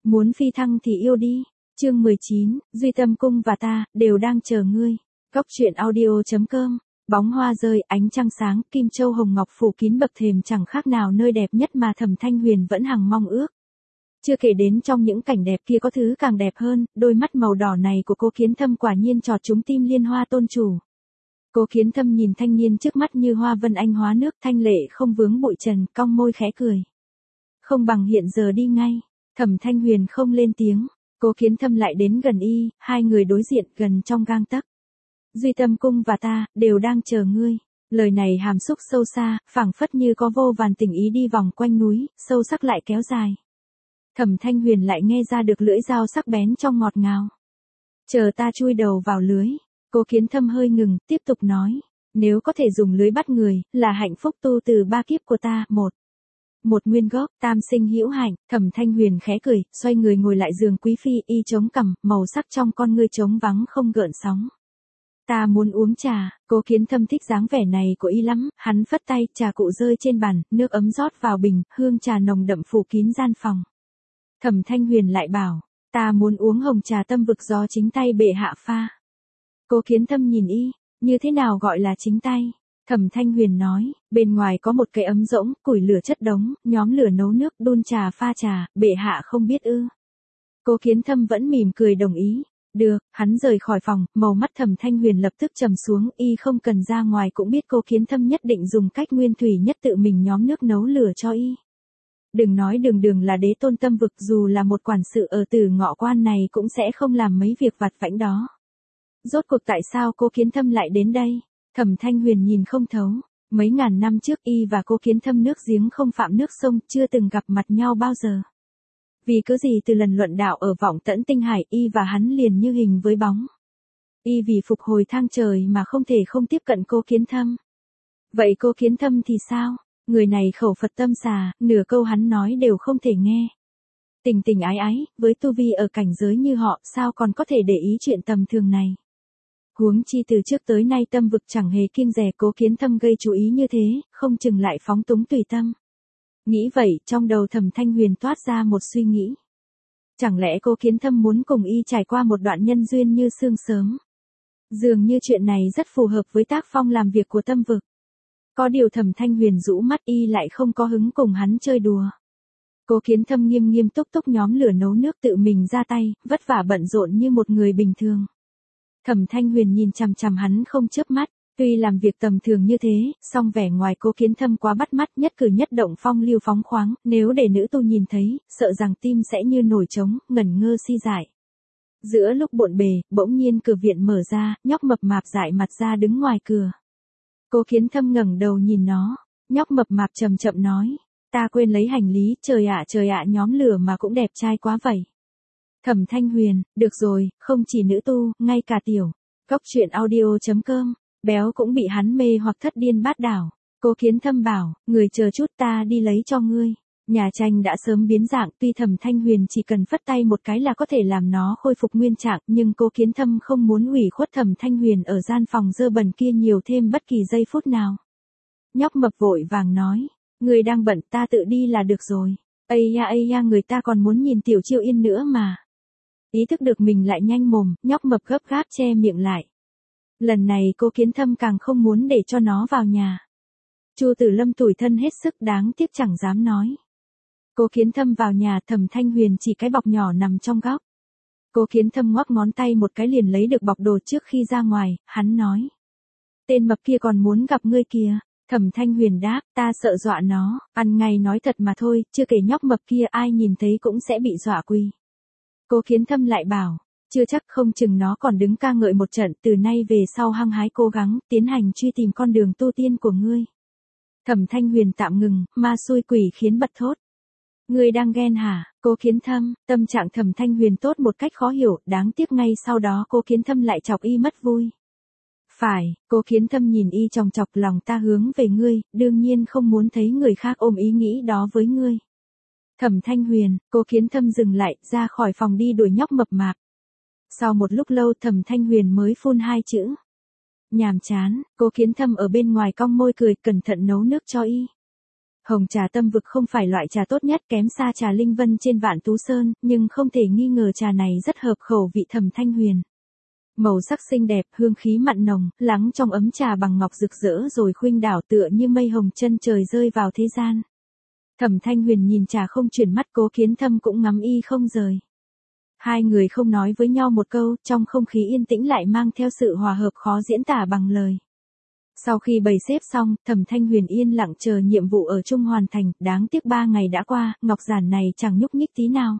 Muốn phi thăng thì yêu đi. Chương 19, Duy Tâm Cung và ta, đều đang chờ ngươi. Góc truyện audio.com. Bóng hoa rơi, ánh trăng sáng, kim châu hồng ngọc phủ kín bậc thềm chẳng khác nào nơi đẹp nhất mà Thẩm Thanh Huyền vẫn hằng mong ước. Chưa kể đến trong những cảnh đẹp kia có thứ càng đẹp hơn, đôi mắt màu đỏ này của cô Kiến Thâm quả nhiên chọt trúng tim Liên Hoa tôn chủ. Cô Kiến Thâm nhìn thanh niên trước mắt như hoa vân anh hóa nước, thanh lệ không vướng bụi trần, cong môi khẽ cười. Không bằng hiện giờ đi ngay. Thẩm Thanh Huyền không lên tiếng. Cô Kiến Thâm lại đến gần y, hai người đối diện gần trong gang tấc. Duy Tâm Cung và ta, đều đang chờ ngươi. Lời này hàm xúc sâu xa, phảng phất như có vô vàn tình ý đi vòng quanh núi, sâu sắc lại kéo dài. Thẩm Thanh Huyền lại nghe ra được lưỡi dao sắc bén trong ngọt ngào. Chờ ta chui đầu vào lưới. Cô Kiến Thâm hơi ngừng, tiếp tục nói. Nếu có thể dùng lưới bắt người, là hạnh phúc tu từ ba kiếp của ta. Một nguyên gốc, tam sinh hữu hạnh. Thẩm Thanh Huyền khẽ cười, xoay người ngồi lại giường quý phi, y chống cằm, màu sắc trong con ngươi trống vắng không gợn sóng. Ta muốn uống trà. Cô Kiến Thâm thích dáng vẻ này của y lắm, hắn phất tay, trà cụ rơi trên bàn, nước ấm rót vào bình, hương trà nồng đậm phủ kín gian phòng. Thẩm Thanh Huyền lại bảo, ta muốn uống hồng trà Tâm Vực do chính tay bệ hạ pha. Cô Kiến Thâm nhìn y, như thế nào gọi là chính tay? Thẩm Thanh Huyền nói, bên ngoài có một cái ấm rỗng, củi lửa chất đống, nhóm lửa nấu nước, đun trà pha trà, bệ hạ không biết ư? Cô Kiến Thâm vẫn mỉm cười đồng ý. Được, hắn rời khỏi phòng, màu mắt Thẩm Thanh Huyền lập tức trầm xuống, y không cần ra ngoài cũng biết cô Kiến Thâm nhất định dùng cách nguyên thủy nhất tự mình nhóm nước nấu lửa cho y. Đừng nói đường là đế tôn Tâm Vực, dù là một quản sự ở Tử Ngọ Quan này cũng sẽ không làm mấy việc vặt vãnh đó. Rốt cuộc tại sao cô Kiến Thâm lại đến đây? Thẩm Thanh Huyền nhìn không thấu. Mấy ngàn năm trước y và cô Kiến Thâm nước giếng không phạm nước sông, chưa từng gặp mặt nhau bao giờ. Vì cứ gì từ lần luận đạo ở Vọng Tẫn Tinh Hải, y và hắn liền như hình với bóng. Y vì phục hồi thang trời mà không thể không tiếp cận cô Kiến Thâm. Vậy cô Kiến Thâm thì sao? Người này khẩu Phật tâm xà, nửa câu hắn nói đều không thể nghe. Tình tình ái ái, với tu vi ở cảnh giới như họ, sao còn có thể để ý chuyện tầm thường này? Huống chi từ trước tới nay Tâm Vực chẳng hề kiêng dè cô Kiến Thâm gây chú ý như thế, không chừng lại phóng túng tùy tâm. Nghĩ vậy, trong đầu Thẩm Thanh Huyền toát ra một suy nghĩ. Chẳng lẽ cô Kiến Thâm muốn cùng y trải qua một đoạn nhân duyên như sương sớm? Dường như chuyện này rất phù hợp với tác phong làm việc của Tâm Vực. Có điều Thẩm Thanh Huyền rũ mắt, y lại không có hứng cùng hắn chơi đùa. Cô Kiến Thâm nghiêm nghiêm túc túc nhóm lửa nấu nước tự mình ra tay, vất vả bận rộn như một người bình thường. Thẩm Thanh Huyền nhìn chằm chằm hắn không chớp mắt, tuy làm việc tầm thường như thế, song vẻ ngoài cô Kiến Thâm quá bắt mắt, nhất cử nhất động phong lưu phóng khoáng, nếu để nữ tu nhìn thấy, sợ rằng tim sẽ như nổi trống, ngẩn ngơ si dại. Giữa lúc bộn bề, bỗng nhiên cửa viện mở ra, nhóc mập mạp dại mặt ra đứng ngoài cửa. Cô Kiến Thâm ngẩng đầu nhìn nó, nhóc mập mạp chậm chậm nói, ta quên lấy hành lý, trời ạ, nhóm lửa mà cũng đẹp trai quá vậy. Thẩm Thanh Huyền, được rồi, không chỉ nữ tu, ngay cả tiểu. Góc truyện audio.com, béo cũng bị hắn mê hoặc thất điên bát đảo. Cô Kiến Thâm bảo, người chờ chút ta đi lấy cho ngươi. Nhà tranh đã sớm biến dạng, tuy Thẩm Thanh Huyền chỉ cần phất tay một cái là có thể làm nó khôi phục nguyên trạng, nhưng cô Kiến Thâm không muốn ủy khuất Thẩm Thanh Huyền ở gian phòng dơ bẩn kia nhiều thêm bất kỳ giây phút nào. Nhóc mập vội vàng nói, người đang bận, ta tự đi là được rồi. Ây da, người ta còn muốn nhìn Tiểu Chiêu Yên nữa mà. Ý thức được mình lại nhanh mồm, nhóc mập gấp gáp che miệng lại. Lần này cô Kiến Thâm càng không muốn để cho nó vào nhà. Chu Tử Lâm tủi thân hết sức, đáng tiếc chẳng dám nói. Cô Kiến Thâm vào nhà, Thẩm Thanh Huyền chỉ cái bọc nhỏ nằm trong góc. Cô Kiến Thâm ngoắc ngón tay một cái liền lấy được bọc đồ trước khi ra ngoài, hắn nói. Tên mập kia còn muốn gặp ngươi kìa. Thẩm Thanh Huyền đáp, ta sợ dọa nó, ăn ngay nói thật mà thôi, chưa kể nhóc mập kia ai nhìn thấy cũng sẽ bị dọa quỳ. Cô Kiến Thâm lại bảo, chưa chắc, không chừng nó còn đứng ca ngợi một trận, từ nay về sau hăng hái cố gắng, tiến hành truy tìm con đường tu tiên của ngươi. Thẩm Thanh Huyền tạm ngừng, ma xui quỷ khiến bật thốt. Ngươi đang ghen hả? Cô Kiến Thâm, tâm trạng Thẩm Thanh Huyền tốt một cách khó hiểu, đáng tiếc ngay sau đó cô Kiến Thâm lại chọc y mất vui. Phải, cô Kiến Thâm nhìn y chòng chọc, lòng ta hướng về ngươi, đương nhiên không muốn thấy người khác ôm ý nghĩ đó với ngươi. Thẩm Thanh Huyền, cô Kiến Thâm dừng lại, ra khỏi phòng đi đuổi nhóc mập mạp. Sau một lúc lâu Thẩm Thanh Huyền mới phun hai chữ. Nhàm chán, cô Kiến Thâm ở bên ngoài cong môi cười, cẩn thận nấu nước cho y. Hồng trà Tâm Vực không phải loại trà tốt nhất, kém xa trà Linh Vân trên Vạn Tú Sơn, nhưng không thể nghi ngờ trà này rất hợp khẩu vị Thẩm Thanh Huyền. Màu sắc xinh đẹp, hương khí mặn nồng, lắng trong ấm trà bằng ngọc rực rỡ rồi khuynh đảo tựa như mây hồng chân trời rơi vào thế gian. Thẩm Thanh Huyền nhìn trà không chuyển mắt, Cố Kiến Thâm cũng ngắm y không rời. Hai người không nói với nhau một câu, trong không khí yên tĩnh lại mang theo sự hòa hợp khó diễn tả bằng lời. Sau khi bày xếp xong, Thẩm Thanh Huyền yên lặng chờ nhiệm vụ ở chung hoàn thành, đáng tiếc 3 ngày đã qua, ngọc giản này chẳng nhúc nhích tí nào.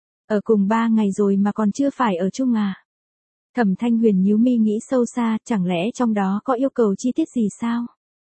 Ở cùng 3 ngày rồi mà còn chưa phải ở chung à? Thẩm Thanh Huyền nhíu mi nghĩ sâu xa, chẳng lẽ trong đó có yêu cầu chi tiết gì sao?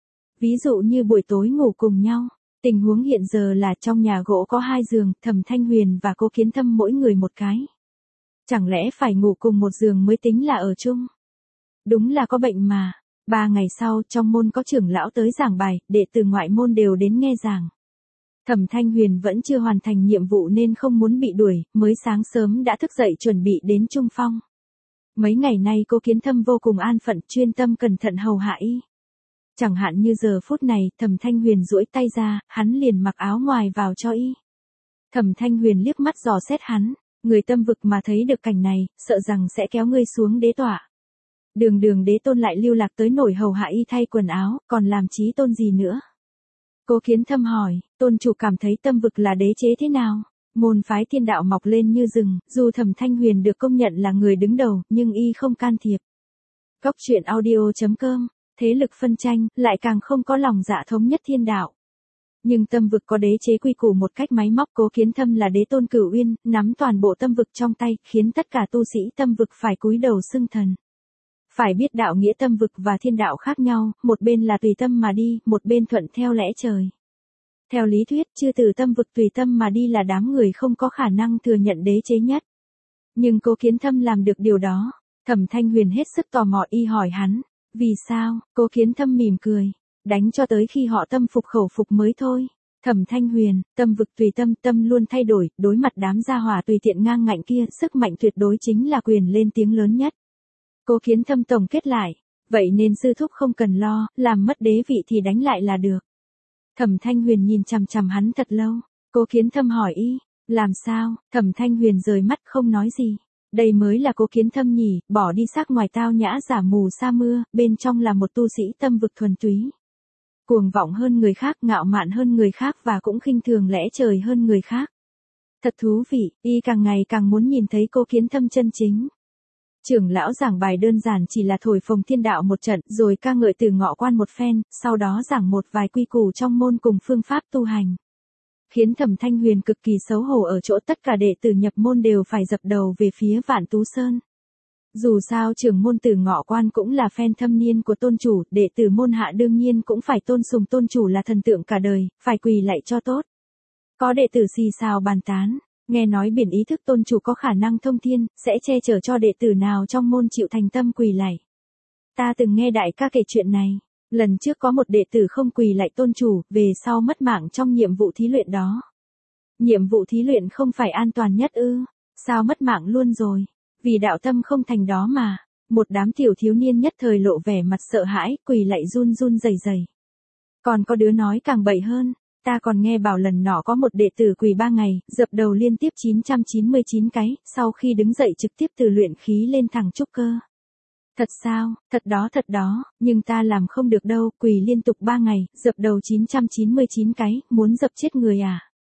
Ví dụ như buổi tối ngủ cùng nhau. Tình huống hiện giờ là trong nhà gỗ có 2 giường, Thẩm Thanh Huyền và Cố Kiến Thâm mỗi người một cái. Chẳng lẽ phải ngủ cùng một giường mới tính là ở chung? Đúng là có bệnh mà. 3 ngày sau, trong môn có trưởng lão tới giảng bài, đệ tử ngoại môn đều đến nghe giảng. Thẩm Thanh Huyền vẫn chưa hoàn thành nhiệm vụ nên không muốn bị đuổi, mới sáng sớm đã thức dậy chuẩn bị đến Trung Phong. Mấy ngày nay Cố Kiến Thâm vô cùng an phận, chuyên tâm cẩn thận hầu hạ y. Chẳng hạn như giờ phút này, Thẩm Thanh Huyền duỗi tay ra, hắn liền mặc áo ngoài vào cho y. Thẩm Thanh Huyền liếc mắt dò xét hắn, người Tâm Vực mà thấy được cảnh này, sợ rằng sẽ kéo ngươi xuống đế tọa. Đường đế tôn lại lưu lạc tới nổi hầu hạ y thay quần áo, còn làm chí tôn gì nữa? Cố Kiến Thâm hỏi, tôn chủ cảm thấy Tâm Vực là đế chế thế nào? Môn phái thiên đạo mọc lên như rừng, dù Thẩm Thanh Huyền được công nhận là người đứng đầu, nhưng y không can thiệp. Góc truyện audio.com, thế lực phân tranh, lại càng không có lòng dạ thống nhất thiên đạo. Nhưng Tâm Vực có đế chế quy củ một cách máy móc, Cố Kiến Thâm là đế tôn Cửu Uyên, nắm toàn bộ Tâm Vực trong tay, khiến tất cả tu sĩ Tâm Vực phải cúi đầu xưng thần. Phải biết đạo nghĩa Tâm Vực và thiên đạo khác nhau, một bên là tùy tâm mà đi, một bên thuận theo lẽ trời. Theo lý thuyết, chư tử Tâm Vực tùy tâm mà đi là đám người không có khả năng thừa nhận đế chế nhất. Nhưng Cố Kiến Thâm làm được điều đó. Thẩm Thanh Huyền hết sức tò mò, y hỏi hắn, vì sao? Cố Kiến Thâm mỉm cười, đánh cho tới khi họ tâm phục khẩu phục mới thôi. Thẩm Thanh Huyền, Tâm Vực tùy tâm, tâm luôn thay đổi, đối mặt đám gia hỏa tùy tiện ngang ngạnh kia, sức mạnh tuyệt đối chính là quyền lên tiếng lớn nhất. Cố Kiến Thâm tổng kết lại, vậy nên sư thúc không cần lo, làm mất đế vị thì đánh lại là được. Thẩm Thanh Huyền nhìn chằm chằm hắn thật lâu, Cố Kiến Thâm hỏi y, làm sao? Thẩm Thanh Huyền rời mắt không nói gì. Đây mới là Cố Kiến Thâm nhỉ, bỏ đi sắc ngoài tao nhã giả mù sa mưa, bên trong là một tu sĩ Tâm Vực thuần túy. Cuồng vọng hơn người khác, ngạo mạn hơn người khác và cũng khinh thường lẽ trời hơn người khác. Thật thú vị, y càng ngày càng muốn nhìn thấy Cố Kiến Thâm chân chính. Trưởng lão giảng bài đơn giản chỉ là thổi phồng thiên đạo một trận, rồi ca ngợi Từ Ngọ Quan một phen, sau đó giảng một vài quy củ trong môn cùng phương pháp tu hành. Khiến Thẩm Thanh Huyền cực kỳ xấu hổ ở chỗ tất cả đệ tử nhập môn đều phải dập đầu về phía Vạn Tú Sơn. Dù sao trưởng môn Từ Ngọ Quan cũng là fan thâm niên của tôn chủ, đệ tử môn hạ đương nhiên cũng phải tôn sùng tôn chủ là thần tượng cả đời, phải quỳ lạy cho tốt. Có đệ tử xì xào bàn tán, nghe nói biển ý thức tôn chủ có khả năng thông thiên, sẽ che chở cho đệ tử nào trong môn chịu thành tâm quỳ lạy. Ta từng nghe đại ca kể chuyện này. Lần trước có một đệ tử không quỳ lạy tôn chủ, về sau mất mạng trong nhiệm vụ thí luyện đó. Nhiệm vụ thí luyện không phải an toàn nhất ư? Sao mất mạng luôn rồi? Vì đạo tâm không thành đó mà. Một đám tiểu thiếu niên nhất thời lộ vẻ mặt sợ hãi, quỳ lạy run run rẩy rẩy. Còn có đứa nói càng bậy hơn, ta còn nghe bảo lần nọ có một đệ tử quỳ 3 ngày, dập đầu liên tiếp 999 cái, sau khi đứng dậy trực tiếp từ luyện khí lên thẳng trúc cơ. Thật sao? Thật đó, nhưng ta làm không được đâu, quỳ liên tục 3 ngày, dập đầu 999 cái, muốn dập chết người à?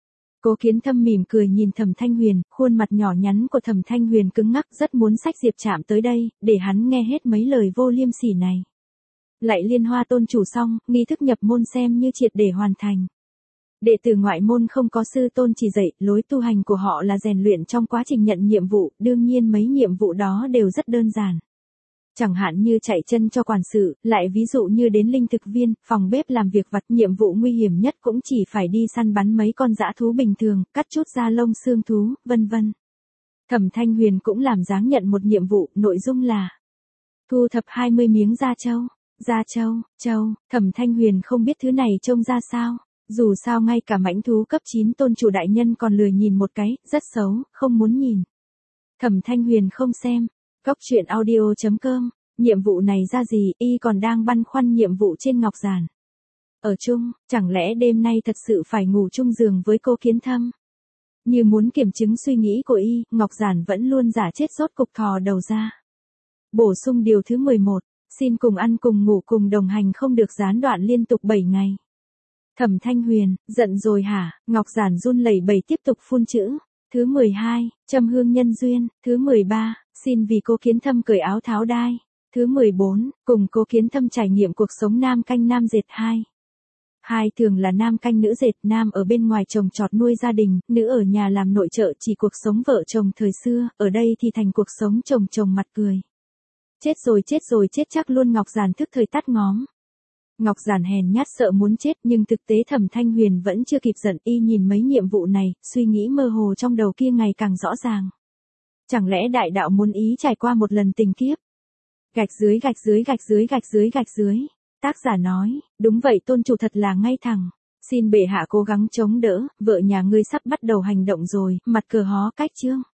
Cố Kiến Thâm mỉm cười nhìn Thẩm Thanh Huyền, khuôn mặt nhỏ nhắn của Thẩm Thanh Huyền cứng ngắc, rất muốn xách Diệp Trạm tới đây, để hắn nghe hết mấy lời vô liêm sỉ này. Lạy Liên Hoa tôn chủ xong, nghi thức nhập môn xem như triệt để hoàn thành. Đệ tử ngoại môn không có sư tôn chỉ dạy, lối tu hành của họ là rèn luyện trong quá trình nhận nhiệm vụ, đương nhiên mấy nhiệm vụ đó đều rất đơn giản. Chẳng hạn như chạy chân cho quản sự, lại ví dụ như đến linh thực viên, phòng bếp làm việc vặt, nhiệm vụ nguy hiểm nhất cũng chỉ phải đi săn bắn mấy con dã thú bình thường, cắt chút da lông xương thú, vân vân. Thẩm Thanh Huyền cũng làm dáng nhận một nhiệm vụ, nội dung là thu thập 20 miếng da trâu. Da trâu, Thẩm Thanh Huyền không biết thứ này trông ra sao. Dù sao ngay cả mãnh thú cấp 9 tôn chủ đại nhân còn lười nhìn một cái, rất xấu, không muốn nhìn. Thẩm Thanh Huyền không xem. Góc truyện audio.com, nhiệm vụ này ra gì, y còn đang băn khoăn nhiệm vụ trên ngọc giản. Ở chung, chẳng lẽ đêm nay thật sự phải ngủ chung giường với cô Kiến Thâm? Như muốn kiểm chứng suy nghĩ của y, Ngọc Giản vẫn luôn giả chết rốt cục thò đầu ra. Bổ sung điều thứ 11, xin cùng ăn cùng ngủ cùng đồng hành không được gián đoạn liên tục 7 ngày. Thẩm Thanh Huyền, giận rồi hả? Ngọc Giản run lẩy bẩy tiếp tục phun chữ. Thứ 12, châm hương nhân duyên. Thứ 13, xin vì cô Kiến Thâm cởi áo tháo đai. Thứ 14, cùng cô Kiến Thâm trải nghiệm cuộc sống nam canh nam dệt 2. Hai thường là nam canh nữ dệt, nam ở bên ngoài trồng trọt nuôi gia đình, nữ ở nhà làm nội trợ chỉ cuộc sống vợ chồng thời xưa, ở đây thì thành cuộc sống chồng chồng mặt cười. Chết rồi chết chắc luôn. Ngọc Giản thức thời tắt ngóm. Ngọc Giản hèn nhát sợ muốn chết nhưng thực tế Thẩm Thanh Huyền vẫn chưa kịp giận, y nhìn mấy nhiệm vụ này, suy nghĩ mơ hồ trong đầu kia ngày càng rõ ràng. Chẳng lẽ đại đạo muốn ý trải qua một lần tình kiếp? Gạch dưới. Tác giả nói, đúng vậy tôn chủ thật là ngay thẳng. Xin bệ hạ cố gắng chống đỡ, vợ nhà ngươi sắp bắt đầu hành động rồi, mặt cờ hó cách chương.